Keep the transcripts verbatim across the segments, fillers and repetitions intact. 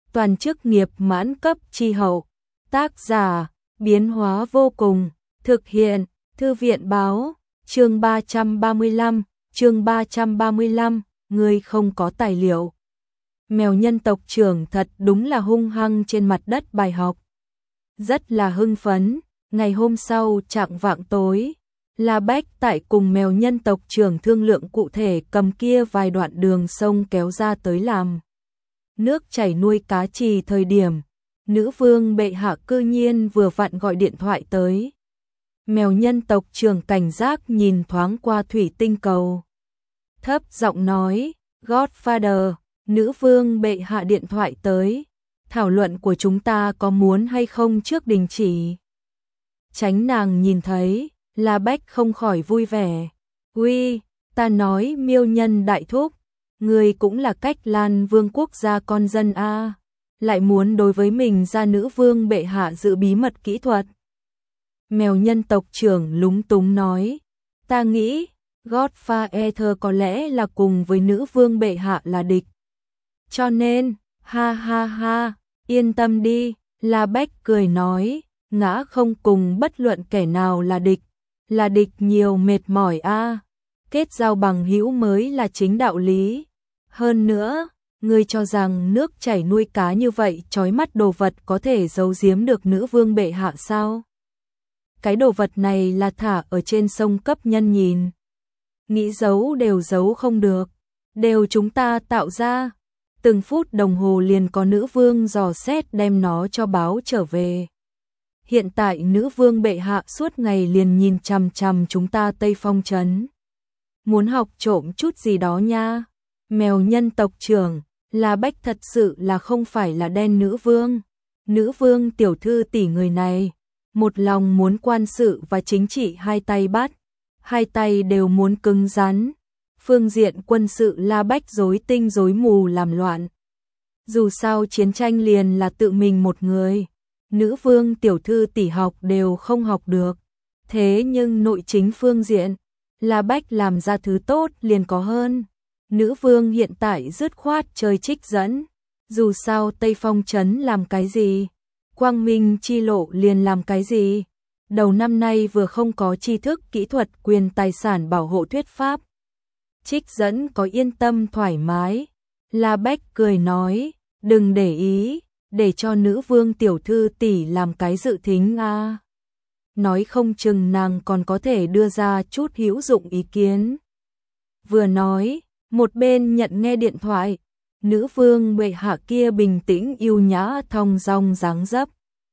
toàn chức nghiệp mãn cấp chi hậu. Tác giả, biến hóa vô cùng, thực hiện, thư viện báo, chương ba trăm ba mươi lăm, chương ba trăm ba mươi lăm, ngươi không có tài liệu. Mèo nhân tộc trưởng thật đúng là hung hăng trên mặt đất bài học. Rất là hưng phấn, ngày hôm sau chạng vạng tối, La Bách tại cùng mèo nhân tộc trưởng thương lượng cụ thể cầm kia vài đoạn đường sông kéo ra tới làm nước chảy nuôi cá trì thời điểm, nữ vương bệ hạ cư nhiên vừa vặn gọi điện thoại tới. Mèo nhân tộc trưởng cảnh giác nhìn thoáng qua thủy tinh cầu. Thấp giọng nói, Godfather, nữ vương bệ hạ điện thoại tới. Thảo luận của chúng ta có muốn hay không trước đình chỉ. Tránh nàng nhìn thấy, La Bách không khỏi vui vẻ. Uy, ta nói miêu nhân đại thúc, người cũng là cách Lan vương quốc gia con dân a, lại muốn đối với mình ra nữ vương bệ hạ giữ bí mật kỹ thuật. Mèo nhân tộc trưởng lúng túng nói, ta nghĩ, Godfather có lẽ là cùng với nữ vương bệ hạ là địch. Cho nên, ha ha ha, yên tâm đi, La Bách cười nói, ngã không cùng bất luận kẻ nào là địch, là địch nhiều mệt mỏi a, kết giao bằng hữu mới là chính đạo lý. Hơn nữa, ngươi cho rằng nước chảy nuôi cá như vậy chói mắt đồ vật có thể giấu giếm được nữ vương bệ hạ sao? Cái đồ vật này là thả ở trên sông cấp nhân nhìn. Nghĩ giấu đều giấu không được, đều chúng ta tạo ra. Từng phút đồng hồ liền có nữ vương dò xét đem nó cho báo trở về. Hiện tại nữ vương bệ hạ suốt ngày liền nhìn chằm chằm chúng ta Tây Phong trấn. Muốn học trộm chút gì đó nha. Mèo nhân tộc trưởng, La Bách thật sự là không phải là đen nữ vương. Nữ vương tiểu thư tỷ người này, một lòng muốn quan sự và chính trị hai tay bắt, hai tay đều muốn cứng rắn. Phương diện quân sự La Bách rối tinh rối mù làm loạn. Dù sao chiến tranh liền là tự mình một người, nữ vương tiểu thư tỷ học đều không học được. Thế nhưng nội chính phương diện, La Bách làm ra thứ tốt liền có hơn. Nữ vương hiện tại dứt khoát chơi trích dẫn. Dù sao Tây Phong trấn làm cái gì, Quang Minh chi lộ liền làm cái gì. Đầu năm nay vừa không có tri thức kỹ thuật quyền tài sản bảo hộ thuyết pháp. Trích dẫn có yên tâm thoải mái. La Bách cười nói, đừng để ý, để cho nữ vương tiểu thư tỷ làm cái dự thính a. Nói không chừng nàng còn có thể đưa ra chút hữu dụng ý kiến. Vừa nói, một bên nhận nghe điện thoại, nữ vương bệ hạ kia bình tĩnh yêu nhã thong dong dáng dấp.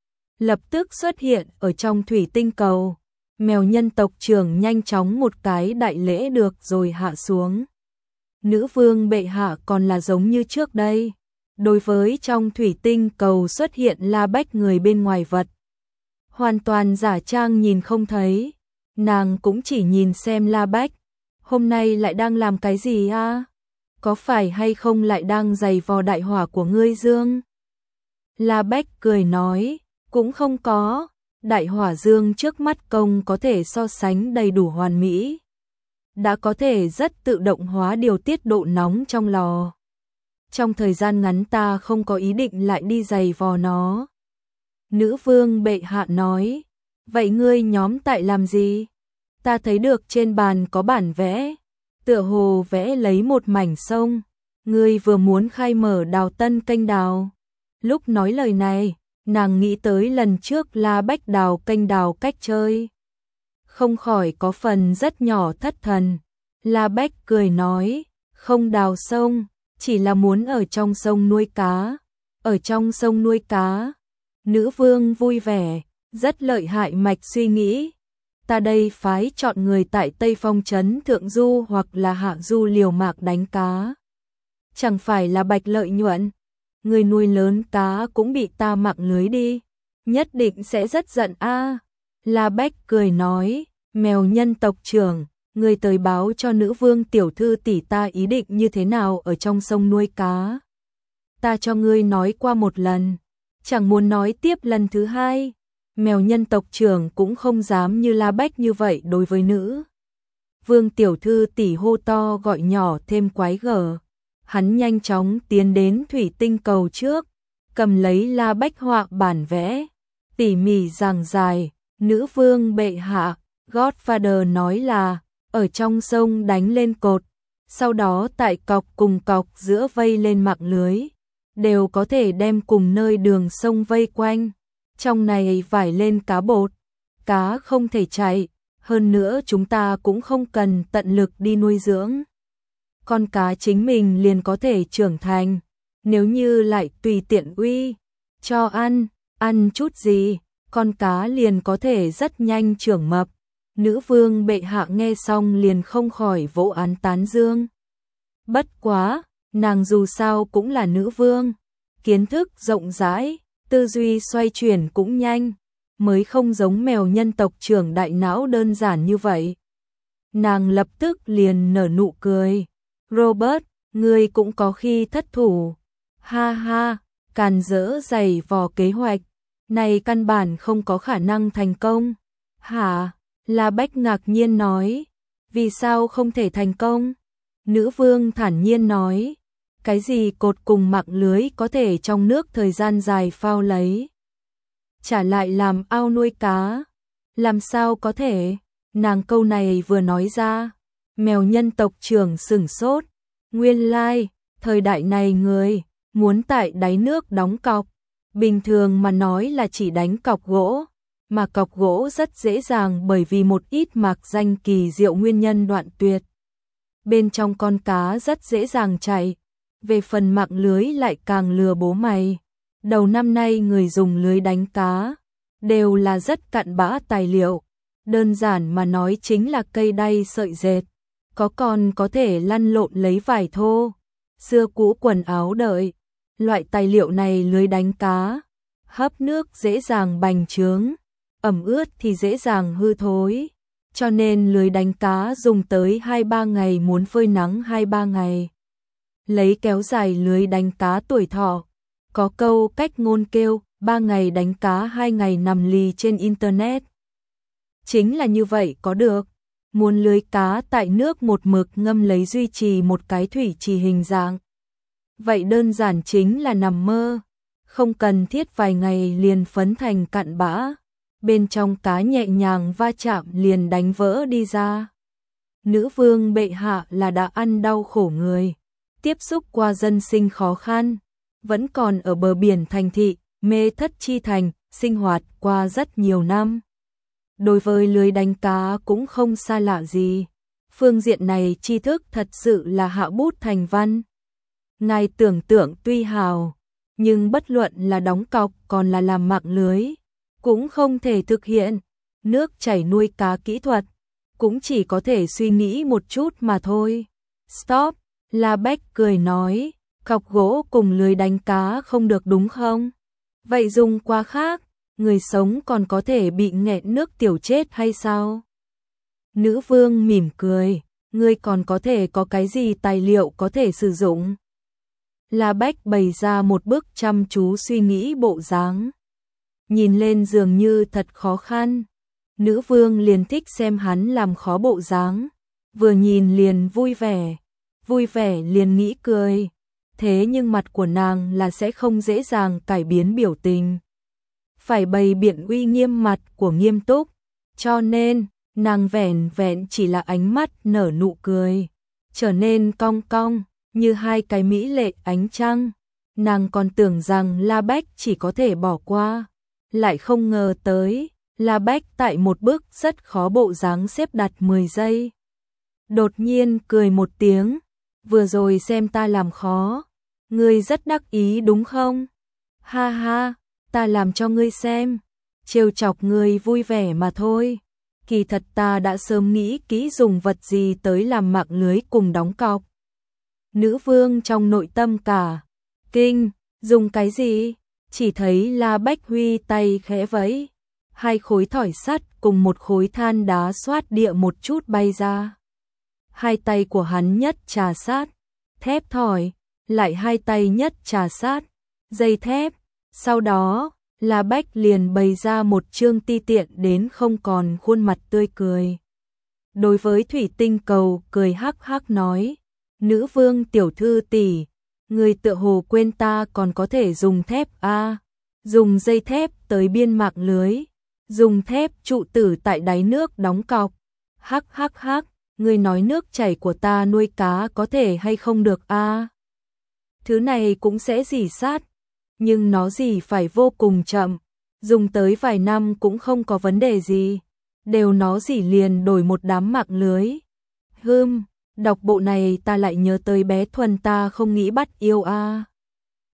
Lập tức xuất hiện ở trong thủy tinh cầu. Mèo nhân tộc trưởng nhanh chóng một cái đại lễ được rồi hạ xuống. Nữ vương bệ hạ còn là giống như trước đây. Đối với trong thủy tinh cầu xuất hiện La Bách người bên ngoài vật. Hoàn toàn giả trang nhìn không thấy. Nàng cũng chỉ nhìn xem La Bách. Hôm nay lại đang làm cái gì a? Có phải hay không lại đang giày vò đại hỏa của ngươi dương? La Bách cười nói, cũng không có. Đại hỏa dương trước mắt công có thể so sánh đầy đủ hoàn mỹ. Đã có thể rất tự động hóa điều tiết độ nóng trong lò. Trong thời gian ngắn ta không có ý định lại đi giày vò nó. Nữ vương bệ hạ nói, vậy ngươi nhóm tại làm gì? Ta thấy được trên bàn có bản vẽ, tựa hồ vẽ lấy một mảnh sông. Ngươi vừa muốn khai mở đào tân kênh đào. Lúc nói lời này, nàng nghĩ tới lần trước La Bách đào kênh đào cách chơi. Không khỏi có phần rất nhỏ thất thần. La Bách cười nói, không đào sông, chỉ là muốn ở trong sông nuôi cá. Ở trong sông nuôi cá. Nữ vương vui vẻ, rất lợi hại mạch suy nghĩ. Ta đây phái chọn người tại Tây Phong trấn thượng du hoặc là hạ du liều mạc đánh cá. Chẳng phải là bạch lợi nhuận. Người nuôi lớn cá cũng bị ta mạng lưới đi. Nhất định sẽ rất giận a. La Bách cười nói, mèo nhân tộc trưởng, người tới báo cho nữ vương tiểu thư tỷ ta ý định như thế nào ở trong sông nuôi cá. Ta cho ngươi nói qua một lần, chẳng muốn nói tiếp lần thứ hai. Mèo nhân tộc trưởng cũng không dám như La Bách như vậy đối với nữ vương tiểu thư tỷ hô to gọi nhỏ thêm quái gở. Hắn nhanh chóng tiến đến thủy tinh cầu trước, cầm lấy La Bách họa bản vẽ, tỉ mỉ giảng giải, nữ vương bệ hạ, Godfather nói là, ở trong sông đánh lên cột, sau đó tại cọc cùng cọc giữa vây lên mạng lưới, đều có thể đem cùng nơi đường sông vây quanh, trong này vải lên cá bột, cá không thể chạy, hơn nữa chúng ta cũng không cần tận lực đi nuôi dưỡng. Con cá chính mình liền có thể trưởng thành, nếu như lại tùy tiện uy, cho ăn, ăn chút gì, con cá liền có thể rất nhanh trưởng mập. Nữ vương bệ hạ nghe xong liền không khỏi vỗ án tán dương. Bất quá, nàng dù sao cũng là nữ vương, kiến thức rộng rãi, tư duy xoay chuyển cũng nhanh, mới không giống mèo nhân tộc trưởng đại não đơn giản như vậy. Nàng lập tức liền nở nụ cười. Robert, ngươi cũng có khi thất thủ. Ha ha, càn rỡ dày vò kế hoạch, này căn bản không có khả năng thành công. Hả? La Bách ngạc nhiên nói. Vì sao không thể thành công? Nữ vương thản nhiên nói. Cái gì cột cùng mạng lưới có thể trong nước thời gian dài phao lấy, trả lại làm ao nuôi cá? Làm sao có thể? Nàng câu này vừa nói ra, mèo nhân tộc trưởng sửng sốt. Nguyên lai, like, thời đại này người muốn tại đáy nước đóng cọc, bình thường mà nói là chỉ đánh cọc gỗ, mà cọc gỗ rất dễ dàng bởi vì một ít mạc danh kỳ diệu nguyên nhân đoạn tuyệt. Bên trong con cá rất dễ dàng chạy, về phần mạng lưới lại càng lừa bố mày. Đầu năm nay người dùng lưới đánh cá đều là rất cặn bã tài liệu, đơn giản mà nói chính là cây đay sợi dệt, có còn có thể lăn lộn lấy vải thô, xưa cũ quần áo đợi. Loại tài liệu này lưới đánh cá, hấp nước dễ dàng bành trướng, ẩm ướt thì dễ dàng hư thối, cho nên lưới đánh cá dùng tới hai ba ngày muốn phơi nắng hai ba ngày. Lấy kéo dài lưới đánh cá tuổi thọ. Có câu cách ngôn kêu, ba ngày đánh cá hai ngày nằm lì trên Internet. Chính là như vậy có được. Muốn lưới cá tại nước một mực ngâm lấy duy trì một cái thủy trì hình dạng. Vậy đơn giản chính là nằm mơ. Không cần thiết vài ngày liền phấn thành cặn bã. Bên trong cá nhẹ nhàng va chạm liền đánh vỡ đi ra. Nữ vương bệ hạ là đã ăn đau khổ người, tiếp xúc qua dân sinh khó khăn, vẫn còn ở bờ biển thành thị, mê thất chi thành, sinh hoạt qua rất nhiều năm. Đối với lưới đánh cá cũng không xa lạ gì. Phương diện này tri thức thật sự là hạ bút thành văn. Ngài tưởng tượng tuy hào, nhưng bất luận là đóng cọc còn là làm mạng lưới, cũng không thể thực hiện. Nước chảy nuôi cá kỹ thuật, cũng chỉ có thể suy nghĩ một chút mà thôi. Stop, La Bách cười nói, cọc gỗ cùng lưới đánh cá không được đúng không? Vậy dùng qua khác, người sống còn có thể bị nghẹn nước tiểu chết hay sao? Nữ vương mỉm cười, ngươi còn có thể có cái gì tài liệu có thể sử dụng? La Bách bày ra một bức chăm chú suy nghĩ bộ dáng. Nhìn lên dường như thật khó khăn. Nữ vương liền thích xem hắn làm khó bộ dáng. Vừa nhìn liền vui vẻ. Vui vẻ liền nghĩ cười. Thế nhưng mặt của nàng là sẽ không dễ dàng cải biến biểu tình. Phải bày biện uy nghiêm mặt của nghiêm túc. Cho nên, nàng vẻn vẹn chỉ là ánh mắt nở nụ cười. Trở nên cong cong, như hai cái mỹ lệ ánh trăng. Nàng còn tưởng rằng La Bách chỉ có thể bỏ qua. Lại không ngờ tới, La Bách tại một bước rất khó bộ dáng xếp đặt mười giây. Đột nhiên cười một tiếng, vừa rồi xem ta làm khó, ngươi rất đắc ý đúng không? Ha ha, ta làm cho ngươi xem, trêu chọc ngươi vui vẻ mà thôi. Kỳ thật ta đã sớm nghĩ kỹ dùng vật gì tới làm mạng lưới cùng đóng cọc. Nữ vương trong nội tâm cả kinh, dùng cái gì? Chỉ thấy La Bách Huy tay khẽ vẫy, hai khối thỏi sắt cùng một khối than đá xoát địa một chút bay ra. Hai tay của hắn nhất trà sát, thép thỏi, lại hai tay nhất trà sát, dây thép. Sau đó, La Bách liền bày ra một chương ti tiện đến không còn khuôn mặt tươi cười. Đối với thủy tinh cầu cười hắc hắc nói, nữ vương tiểu thư tỷ, Người tựa hồ quên ta còn có thể dùng thép a, dùng dây thép tới biên mạng lưới, dùng thép trụ tử tại đáy nước đóng cọc. Hắc hắc hắc, người nói nước chảy của ta nuôi cá có thể hay không được a? Thứ này cũng sẽ rỉ sát, nhưng nó rỉ phải vô cùng chậm, dùng tới vài năm cũng không có vấn đề gì, đều nó rỉ liền đổi một đám mạng lưới. Hừm, đọc bộ này ta lại nhớ tới bé Thuần ta không nghĩ bắt yêu a.